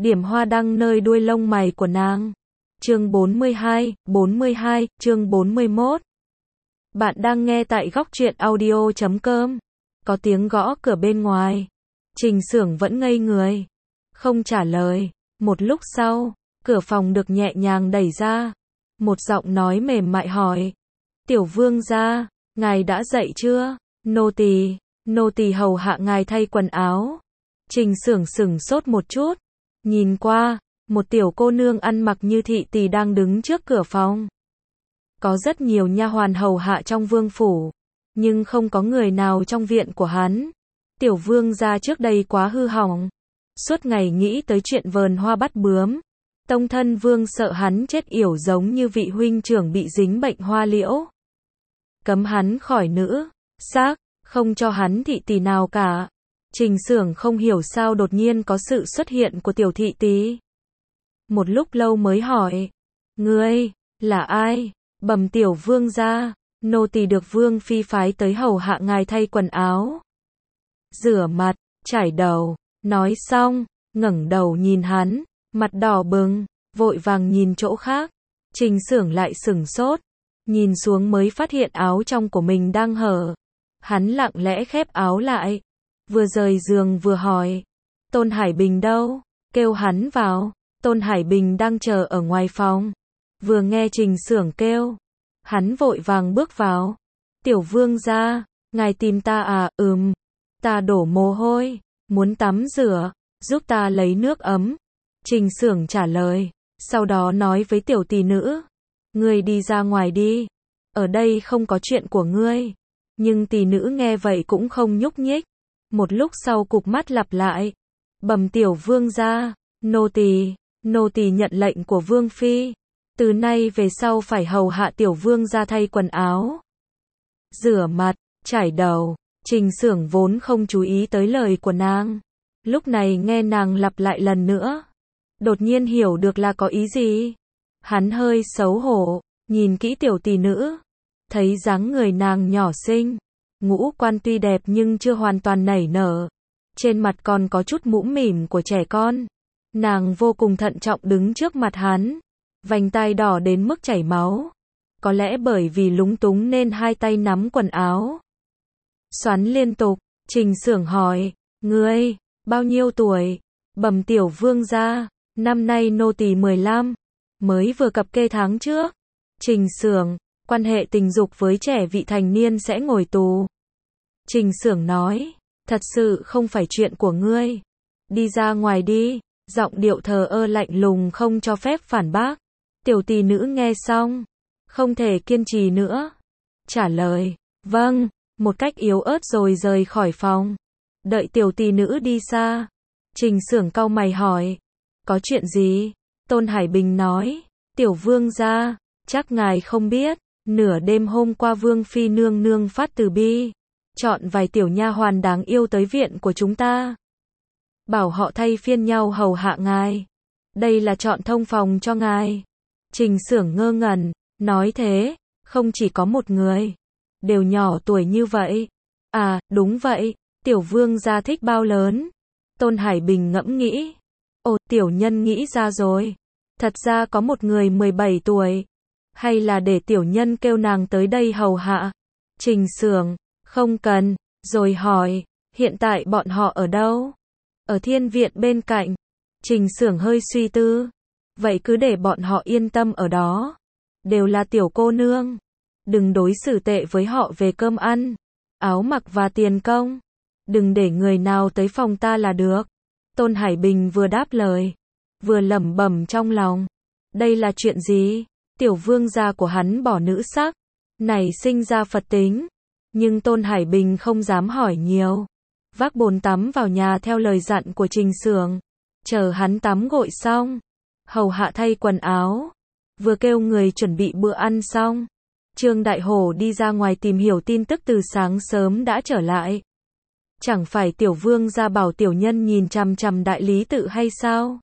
điểm hoa đăng nơi đuôi lông mày của nàng. Chương 42, chương 41. Bạn đang nghe tại góc truyện audio.com. Có tiếng gõ cửa bên ngoài. Trình Xưởng vẫn ngây người, không trả lời. Một lúc sau, cửa phòng được nhẹ nhàng đẩy ra. Một giọng nói mềm mại hỏi: "Tiểu vương gia, ngài đã dậy chưa? Nô tỳ hầu hạ ngài thay quần áo." Trình Xưởng sững sốt một chút, nhìn qua, một tiểu cô nương ăn mặc như thị tỳ đang đứng trước cửa phòng. Có rất nhiều nha hoàn hầu hạ trong vương phủ, nhưng không có người nào trong viện của hắn. Tiểu vương gia trước đây quá hư hỏng, suốt ngày nghĩ tới chuyện vờn hoa bắt bướm. Tông thân vương sợ hắn chết yểu giống như vị huynh trưởng bị dính bệnh hoa liễu. Cấm hắn khỏi nữ sắc, không cho hắn thị tỳ nào cả. Trình Xưởng không hiểu sao đột nhiên có sự xuất hiện của tiểu thị tỳ. Một lúc lâu mới hỏi: "Ngươi là ai?" "Bẩm tiểu vương gia, nô tỳ được vương phi phái tới hầu hạ ngài thay quần áo, rửa mặt, chải đầu." Nói xong, ngẩng đầu nhìn hắn, mặt đỏ bừng, vội vàng nhìn chỗ khác. Trình Xưởng lại sửng sốt, nhìn xuống mới phát hiện áo trong của mình đang hở. Hắn lặng lẽ khép áo lại, vừa rời giường vừa hỏi: "Tôn Hải Bình đâu?" Kêu hắn vào. Tôn Hải Bình đang chờ ở ngoài phòng. Vừa nghe Trình Xưởng kêu, hắn vội vàng bước vào. "Tiểu vương gia, ngài tìm ta à?" Ta đổ mồ hôi, muốn tắm rửa, giúp ta lấy nước ấm." Trình Xưởng trả lời, sau đó nói với tiểu tỷ nữ: "Ngươi đi ra ngoài đi, ở đây không có chuyện của ngươi." Nhưng tỷ nữ nghe vậy cũng không nhúc nhích. Một lúc sau cụp mắt lặp lại: "Bẩm tiểu vương gia, nô tỳ nhận lệnh của vương phi, từ nay về sau phải hầu hạ tiểu vương gia thay quần áo, rửa mặt, chải đầu." Trình Xưởng vốn không chú ý tới lời của nàng, lúc này nghe nàng lặp lại lần nữa, đột nhiên hiểu được là có ý gì. Hắn hơi xấu hổ, nhìn kỹ tiểu tỷ nữ, thấy dáng người nàng nhỏ xinh, ngũ quan tuy đẹp nhưng chưa hoàn toàn nảy nở, trên mặt còn có chút mũm mỉm của trẻ con. Nàng vô cùng thận trọng đứng trước mặt hắn, vành tai đỏ đến mức chảy máu. Có lẽ bởi vì lúng túng nên hai tay nắm quần áo xoắn liên tục. Trình Xưởng hỏi: "Ngươi bao nhiêu tuổi?" "Bẩm tiểu vương gia, năm nay nô tỳ 15, mới vừa cập kê tháng trước." Trình Xưởng: "Quan hệ tình dục với trẻ vị thành niên sẽ ngồi tù." Trình Xưởng nói: "Thật sự không phải chuyện của ngươi. Đi ra ngoài đi." Giọng điệu thờ ơ lạnh lùng không cho phép phản bác. Tiểu tỷ nữ nghe xong, không thể kiên trì nữa, trả lời: "Vâng." Một cách yếu ớt rồi rời khỏi phòng. Đợi tiểu tỷ nữ đi xa, Trình Xưởng cau mày hỏi: "Có chuyện gì?" Tôn Hải Bình nói: "Tiểu vương gia, chắc ngài không biết, nửa đêm hôm qua vương phi nương nương phát từ bi, chọn vài tiểu nha hoàn đáng yêu tới viện của chúng ta, bảo họ thay phiên nhau hầu hạ ngài. Đây là chọn thông phòng cho ngài." Trình Xưởng ngơ ngẩn, nói: "Thế, không chỉ có một người, đều nhỏ tuổi như vậy?" "À, đúng vậy." "Tiểu vương gia thích bao lớn?" Tôn Hải Bình ngẫm nghĩ. "Ồ, tiểu nhân nghĩ ra rồi. Thật ra có một người 17 tuổi. Hay là để tiểu nhân kêu nàng tới đây hầu hạ?" Trình Xưởng: "Không cần." Rồi hỏi: "Hiện tại bọn họ ở đâu?" "Ở thiên viện bên cạnh." Trình Xưởng hơi suy tư: "Vậy cứ để bọn họ yên tâm ở đó. Đều là tiểu cô nương. Đừng đối xử tệ với họ về cơm ăn, áo mặc và tiền công. Đừng để người nào tới phòng ta là được." Tôn Hải Bình vừa đáp lời, vừa lẩm bẩm trong lòng: đây là chuyện gì? Tiểu vương gia của hắn bỏ nữ sắc, nảy sinh ra Phật tính. Nhưng Tôn Hải Bình không dám hỏi nhiều, vác bồn tắm vào nhà theo lời dặn của Trình Xưởng, chờ hắn tắm gội xong, hầu hạ thay quần áo, vừa kêu người chuẩn bị bữa ăn xong, Trương Đại Hổ đi ra ngoài tìm hiểu tin tức từ sáng sớm đã trở lại. Chẳng phải tiểu vương gia bảo tiểu nhân nhìn chằm chằm đại lý tự hay sao?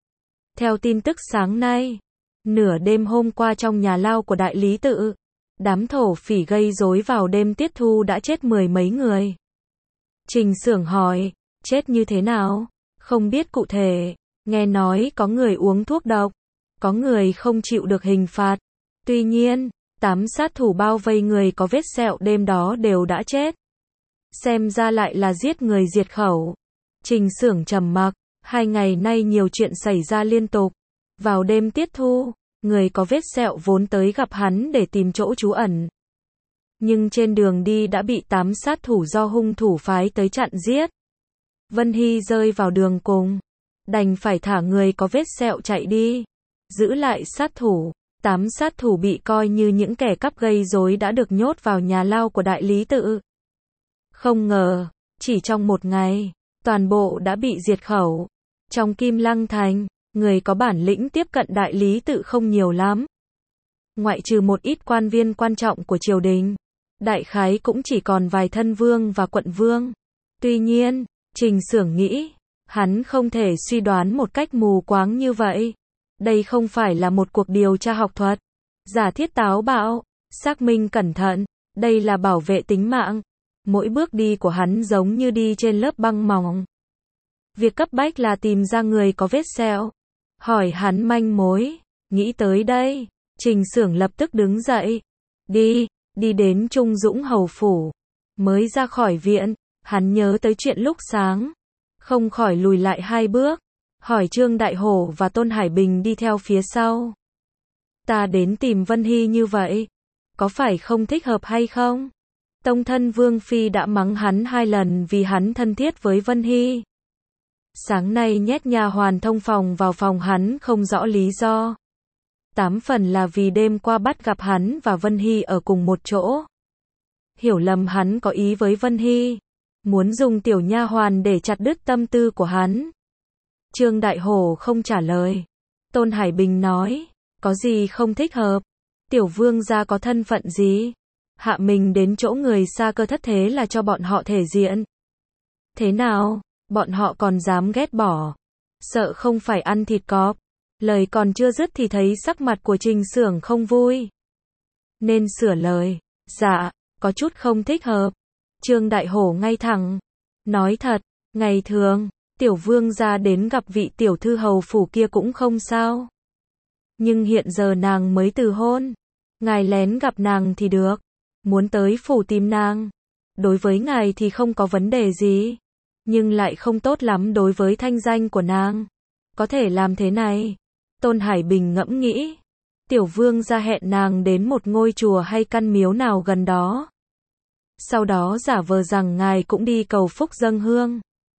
Theo tin tức sáng nay, nửa đêm hôm qua trong nhà lao của đại lý tự, đám thổ phỉ gây rối vào đêm tiết thu đã chết 10 mấy người. Trình Xưởng hỏi, chết như thế nào? Không biết cụ thể, Nghe nói có người uống thuốc độc, có người không chịu được hình phạt. Tuy nhiên, 8 sát thủ bao vây người có vết sẹo đêm đó đều đã chết. Xem ra lại là giết người diệt khẩu. Trình Xưởng trầm mặc, 2 ngày nay nhiều chuyện xảy ra liên tục. Vào đêm tiết thu, người có vết sẹo vốn tới gặp hắn để tìm chỗ trú ẩn. Nhưng trên đường đi đã bị 8 sát thủ do hung thủ phái tới chặn giết. Vân Hy rơi vào đường cùng, đành phải thả người có vết sẹo chạy đi, giữ lại sát thủ. 8 sát thủ bị coi như những kẻ cắp gây rối đã được nhốt vào nhà lao của Đại Lý Tự. Không ngờ, chỉ trong một ngày, toàn bộ đã bị diệt khẩu. Trong Kim Lăng Thành, người có bản lĩnh tiếp cận Đại Lý Tự không nhiều lắm. Ngoại trừ một ít quan viên quan trọng của triều đình, đại khái cũng chỉ còn vài thân vương và quận vương. Tuy nhiên, Trình Xưởng nghĩ, hắn không thể suy đoán một cách mù quáng như vậy. Đây không phải là một cuộc điều tra học thuật, giả thiết táo bạo, xác minh cẩn thận, đây là bảo vệ tính mạng. Mỗi bước đi của hắn giống như đi trên lớp băng mỏng. Việc cấp bách là tìm ra người có vết sẹo. Hỏi hắn manh mối. Nghĩ tới đây, Trình Xưởng lập tức đứng dậy. Đi đến Trung Dũng hầu phủ. Mới ra khỏi viện, hắn nhớ tới chuyện lúc sáng. Không khỏi lùi lại 2 bước. Hỏi Trương Đại Hổ và Tôn Hải Bình đi theo phía sau. Ta đến tìm Vân Hy như vậy, có phải không thích hợp hay không? Tông thân Vương Phi đã mắng hắn 2 lần vì hắn thân thiết với Vân Hy. Sáng nay nhét nha hoàn thông phòng vào phòng hắn không rõ lý do. 8 phần là vì đêm qua bắt gặp hắn và Vân Hy ở cùng một chỗ. Hiểu lầm hắn có ý với Vân Hy, muốn dùng tiểu nha hoàn để chặt đứt tâm tư của hắn. Trương Đại Hổ không trả lời. Tôn Hải Bình nói, có gì không thích hợp? Tiểu vương gia có thân phận gì? Hạ mình đến chỗ người xa cơ thất thế là cho bọn họ thể diện. Thế nào, bọn họ còn dám ghét bỏ? Sợ không phải ăn thịt cọp. Lời còn chưa dứt thì thấy sắc mặt của Trình Xưởng không vui. Nên sửa lời. Dạ, có chút không thích hợp. Trương Đại Hổ ngay thẳng. Nói thật, ngày thường, tiểu vương gia đến gặp vị tiểu thư hầu phủ kia cũng không sao. Nhưng hiện giờ nàng mới từ hôn. Ngài lén gặp nàng thì được. Muốn tới phủ tìm nàng. Đối với ngài thì không có vấn đề gì. Nhưng lại không tốt lắm đối với thanh danh của nàng. Có thể làm thế này. Tôn Hải Bình ngẫm nghĩ. Tiểu vương gia hẹn nàng đến một ngôi chùa hay căn miếu nào gần đó. Sau đó giả vờ rằng ngài cũng đi cầu phúc dâng hương.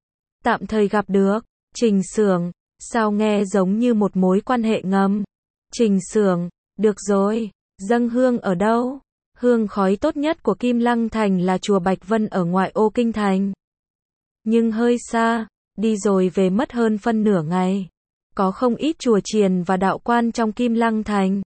Tạm thời gặp được. Trình Xưởng, sao nghe giống như một mối quan hệ ngầm. Trình Xưởng, được rồi, dâng hương ở đâu? Hương khói tốt nhất của Kim Lăng Thành là chùa Bạch Vân ở ngoại ô kinh thành. Nhưng hơi xa, đi rồi về mất hơn phân nửa ngày. Có không ít chùa chiền và đạo quan trong Kim Lăng Thành.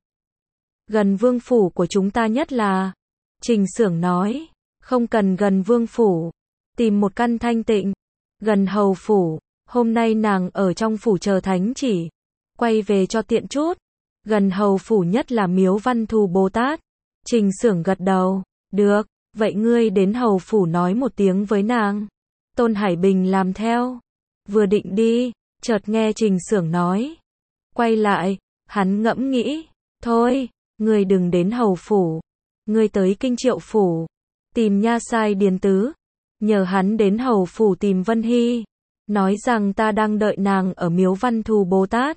Gần vương phủ của chúng ta nhất là. Trình Xưởng nói, không cần gần vương phủ. Tìm một căn thanh tịnh. Gần hầu phủ, hôm nay nàng ở trong phủ chờ thánh chỉ. Quay về cho tiện chút. Gần hầu phủ nhất là miếu Văn Thù Bồ Tát. Trình Xưởng gật đầu, được, vậy ngươi đến hầu phủ nói một tiếng với nàng. Tôn Hải Bình làm theo. Vừa định đi, chợt nghe Trình Xưởng nói. Quay lại, hắn ngẫm nghĩ, thôi, ngươi đừng đến hầu phủ. Ngươi tới Kinh Triệu phủ, tìm nha sai Điền Tứ. Nhờ hắn đến hầu phủ tìm Vân Hy. Nói rằng ta đang đợi nàng ở miếu Văn Thù Bồ Tát.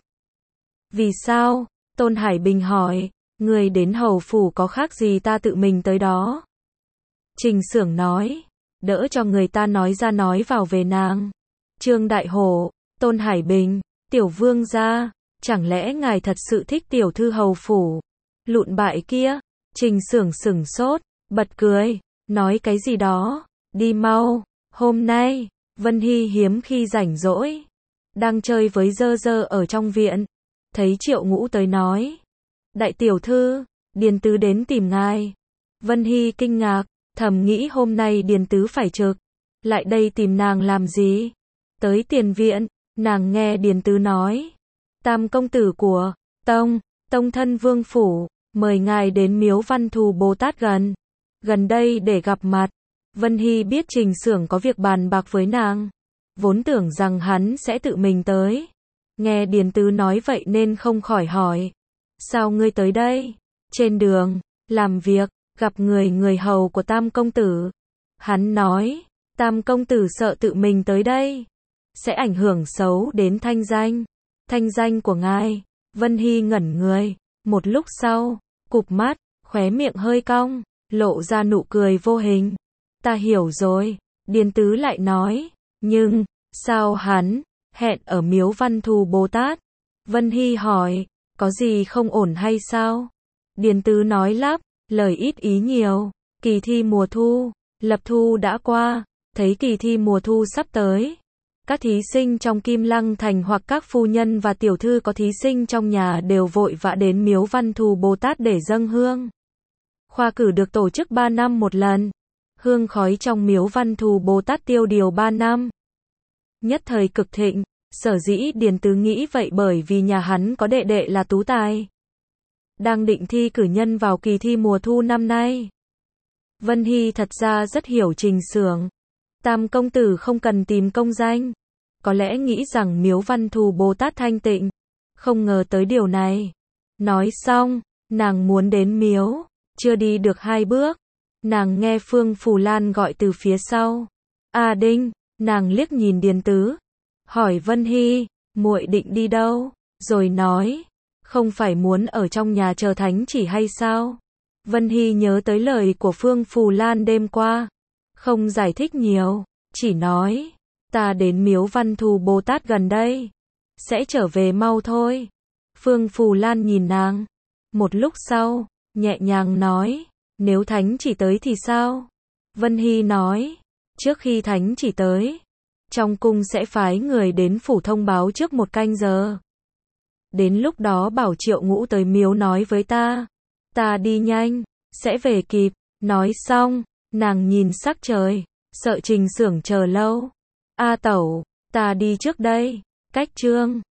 Vì sao? Tôn Hải Bình hỏi. Người đến hầu phủ có khác gì ta tự mình tới đó? Trình Xưởng nói. Đỡ cho người ta nói ra nói vào về nàng. Trương Đại Hổ, Tôn Hải Bình, tiểu vương gia, chẳng lẽ ngài thật sự thích tiểu thư hầu phủ? Lụn bại kia. Trình Xưởng sửng sốt, bật cười, nói cái gì đó. Đi mau, hôm nay, Vân Hy hiếm khi rảnh rỗi. Đang chơi với Dơ Dơ ở trong viện. Thấy Triệu Ngũ tới nói. Đại tiểu thư, Điền Tứ đến tìm ngài. Vân Hy kinh ngạc, thầm nghĩ hôm nay Điền Tứ phải trực. Lại đây tìm nàng làm gì? Tới tiền viện, nàng nghe Điền Tứ nói. Tam công tử của Tông thân vương phủ, mời ngài đến miếu Văn Thù Bồ Tát gần đây để gặp mặt. Vân Hy biết Trình Xưởng có việc bàn bạc với nàng. Vốn tưởng rằng hắn sẽ tự mình tới. Nghe Điền Tứ nói vậy nên không khỏi hỏi. Sao ngươi tới đây? Trên đường, làm việc, gặp người hầu của Tam công tử. Hắn nói, Tam công tử sợ tự mình tới đây sẽ ảnh hưởng xấu đến thanh danh. Thanh danh của ngài. Vân Hy ngẩn người, một lúc sau, cụp mắt, khóe miệng hơi cong, lộ ra nụ cười vô hình. Ta hiểu rồi, Điền Tứ lại nói, nhưng, sao hắn hẹn ở miếu Văn Thù Bồ Tát? Vân Hy hỏi, có gì không ổn hay sao? Điền Tứ nói lắp, lời ít ý nhiều, kỳ thi mùa thu, lập thu đã qua, thấy kỳ thi mùa thu sắp tới. Các thí sinh trong Kim Lăng Thành hoặc các phu nhân và tiểu thư có thí sinh trong nhà đều vội vã đến miếu Văn Thù Bồ Tát để dâng hương. Khoa cử được tổ chức 3 năm một lần. Hương khói trong miếu Văn Thù Bồ Tát tiêu điều 3 năm. Nhất thời cực thịnh, sở dĩ Điền Tứ nghĩ vậy bởi vì nhà hắn có đệ đệ là tú tài. Đang định thi cử nhân vào kỳ thi mùa thu năm nay. Vân Hy thật ra rất hiểu Trình Xưởng. Tam công tử không cần tìm công danh. Có lẽ nghĩ rằng miếu Văn Thù Bồ Tát thanh tịnh. Không ngờ tới điều này. Nói xong, nàng muốn đến miếu. Chưa đi được 2 bước. Nàng nghe Phương Phù Lan gọi từ phía sau. A Đinh, nàng liếc nhìn Điền Tứ. Hỏi Vân Hy, muội định đi đâu? Rồi nói, không phải muốn ở trong nhà chờ thánh chỉ hay sao? Vân Hy nhớ tới lời của Phương Phù Lan đêm qua. Không giải thích nhiều, chỉ nói, ta đến miếu Văn Thù Bồ Tát gần đây. Sẽ trở về mau thôi. Phương Phù Lan nhìn nàng. Một lúc sau, nhẹ nhàng nói, nếu thánh chỉ tới thì sao? Vân Hy nói, trước khi thánh chỉ tới, trong cung sẽ phái người đến phủ thông báo trước 1 canh giờ. Đến lúc đó bảo Triệu Ngũ tới miếu nói với ta. Ta đi nhanh, sẽ về kịp. Nói xong, nàng nhìn sắc trời, sợ Trình Xưởng chờ lâu. A tẩu, ta đi trước đây. Cách chương